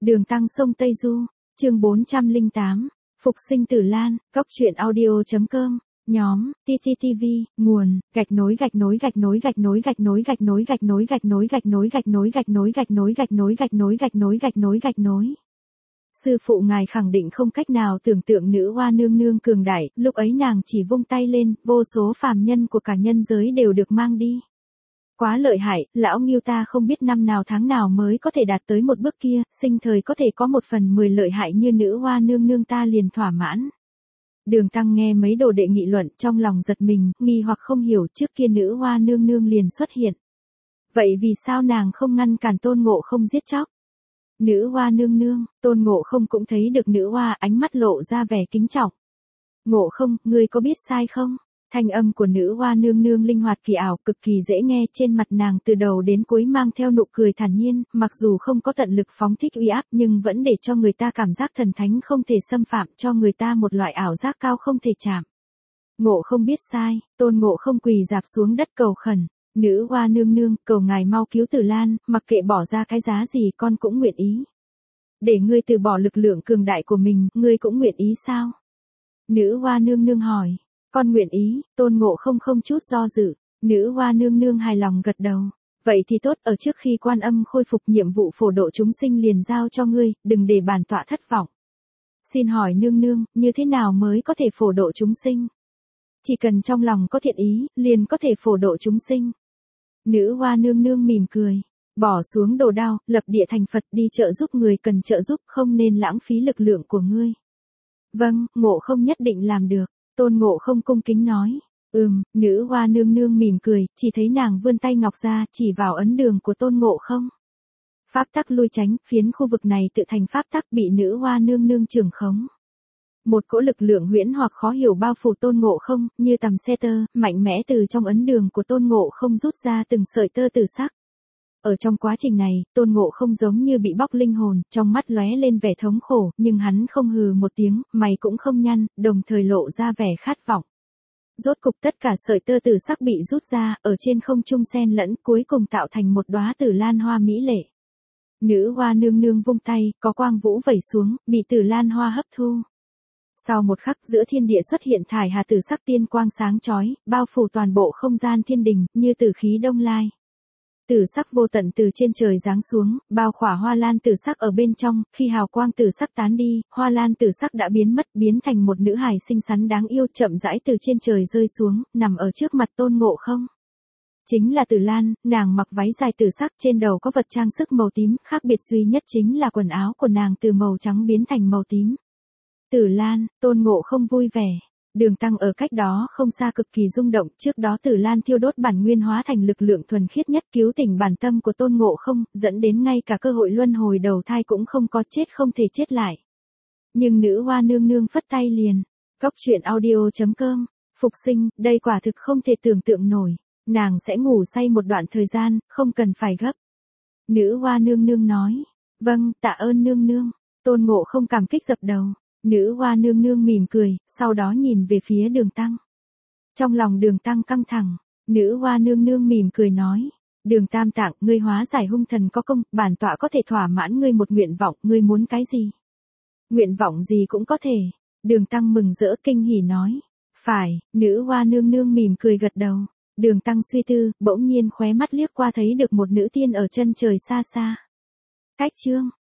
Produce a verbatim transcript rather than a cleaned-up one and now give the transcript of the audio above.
Đường Tăng sông Tây Du, chương bốn trăm lẻ tám, Phục sinh Tử Lan, góc truyện audio.com, nhóm, tê tê tê vê, nguồn, gạch nối gạch nối gạch nối gạch nối gạch nối gạch nối gạch nối gạch nối gạch nối gạch nối gạch nối gạch nối gạch nối gạch nối gạch nối gạch nối gạch nối. Sư phụ ngài khẳng định không cách nào tưởng tượng nữ hoa nương nương cường đại, lúc ấy nàng chỉ vung tay lên, vô số phàm nhân của cả nhân giới đều được mang đi. Quá lợi hại, lão Ngưu ta không biết năm nào tháng nào mới có thể đạt tới một bước kia, sinh thời có thể có một phần mười lợi hại như nữ hoa nương nương ta liền thỏa mãn. Đường Tăng nghe mấy đồ đệ nghị luận trong lòng giật mình, nghi hoặc không hiểu trước kia nữ hoa nương nương liền xuất hiện. Vậy vì sao nàng không ngăn cản Tôn Ngộ Không giết chóc? Nữ hoa nương nương, Tôn Ngộ Không cũng thấy được nữ hoa, ánh mắt lộ ra vẻ kính trọng. Ngộ Không, ngươi có biết sai không? Thanh âm của nữ hoa nương nương linh hoạt kỳ ảo, cực kỳ dễ nghe, trên mặt nàng từ đầu đến cuối mang theo nụ cười thản nhiên, mặc dù không có tận lực phóng thích uy áp nhưng vẫn để cho người ta cảm giác thần thánh không thể xâm phạm, cho người ta một loại ảo giác cao không thể chạm. Ngộ Không biết sai, Tôn Ngộ Không quỳ rạp xuống đất cầu khẩn. Nữ hoa nương nương, cầu ngài mau cứu Tử Lan, mặc kệ bỏ ra cái giá gì con cũng nguyện ý. Để ngươi từ bỏ lực lượng cường đại của mình, ngươi cũng nguyện ý sao? Nữ hoa nương nương hỏi. Con nguyện ý, Tôn Ngộ Không không chút do dự. Nữ hoa nương nương hài lòng gật đầu. Vậy thì tốt, ở trước khi Quan Âm khôi phục nhiệm vụ phổ độ chúng sinh liền giao cho ngươi, đừng để bản tọa thất vọng. Xin hỏi nương nương, như thế nào mới có thể phổ độ chúng sinh? Chỉ cần trong lòng có thiện ý, liền có thể phổ độ chúng sinh. Nữ hoa nương nương mỉm cười. Bỏ xuống đồ đao, lập địa thành Phật, đi trợ giúp người cần trợ giúp, không nên lãng phí lực lượng của ngươi. Vâng, Ngộ Không nhất định làm được. Tôn Ngộ Không cung kính nói. Ừm, nữ hoa nương nương mỉm cười, chỉ thấy nàng vươn tay ngọc ra, chỉ vào ấn đường của Tôn Ngộ Không. Pháp tắc lui tránh, phiến khu vực này tự thành pháp tắc bị nữ hoa nương nương trưởng khống. Một cỗ lực lượng huyễn hoặc khó hiểu bao phủ Tôn Ngộ Không, như tầm xe tơ, mạnh mẽ từ trong ấn đường của Tôn Ngộ Không rút ra từng sợi tơ tử sắc. Ở trong quá trình này, Tôn Ngộ Không giống như bị bóc linh hồn, trong mắt lóe lên vẻ thống khổ, nhưng hắn không hừ một tiếng, mày cũng không nhăn, đồng thời lộ ra vẻ khát vọng. Rốt cục tất cả sợi tơ tử sắc bị rút ra, ở trên không trung xen lẫn, cuối cùng tạo thành một đóa Tử Lan hoa mỹ lệ. Nữ hoa nương nương vung tay, có quang vũ vẩy xuống, bị Tử Lan hoa hấp thu. Sau một khắc, giữa thiên địa xuất hiện thải hà tử sắc tiên quang sáng chói, bao phủ toàn bộ không gian thiên đình, như tử khí đông lai. Tử sắc vô tận từ trên trời giáng xuống, bao khỏa hoa lan tử sắc ở bên trong, khi hào quang tử sắc tán đi, hoa lan tử sắc đã biến mất, biến thành một nữ hài xinh xắn đáng yêu, chậm rãi từ trên trời rơi xuống, nằm ở trước mặt Tôn Ngộ Không. Chính là Tử Lan, nàng mặc váy dài tử sắc, trên đầu có vật trang sức màu tím, khác biệt duy nhất chính là quần áo của nàng từ màu trắng biến thành màu tím. Tử Lan, Tôn Ngộ Không vui vẻ. Đường Tăng ở cách đó không xa cực kỳ rung động, trước đó Tử Lan thiêu đốt bản nguyên hóa thành lực lượng thuần khiết nhất cứu tỉnh bản tâm của Tôn Ngộ Không, dẫn đến ngay cả cơ hội luân hồi đầu thai cũng không có, chết không thể chết lại. Nhưng nữ hoa nương nương phất tay liền. Góc truyện audio.com, phục sinh, đây quả thực không thể tưởng tượng nổi. Nàng sẽ ngủ say một đoạn thời gian, không cần phải gấp. Nữ hoa nương nương nói. Vâng, tạ ơn nương nương. Tôn Ngộ Không cảm kích dập đầu. Nữ hoa nương nương mỉm cười, sau đó nhìn về phía Đường Tăng. Trong lòng Đường Tăng căng thẳng, nữ hoa nương nương mỉm cười nói. Đường Tam Tạng, ngươi hóa giải hung thần có công, bản tọa có thể thỏa mãn ngươi một nguyện vọng, ngươi muốn cái gì? Nguyện vọng gì cũng có thể. Đường Tăng mừng rỡ kinh hỉ nói. Phải, nữ hoa nương nương mỉm cười gật đầu. Đường Tăng suy tư, bỗng nhiên khóe mắt liếc qua thấy được một nữ tiên ở chân trời xa xa. Cách chương.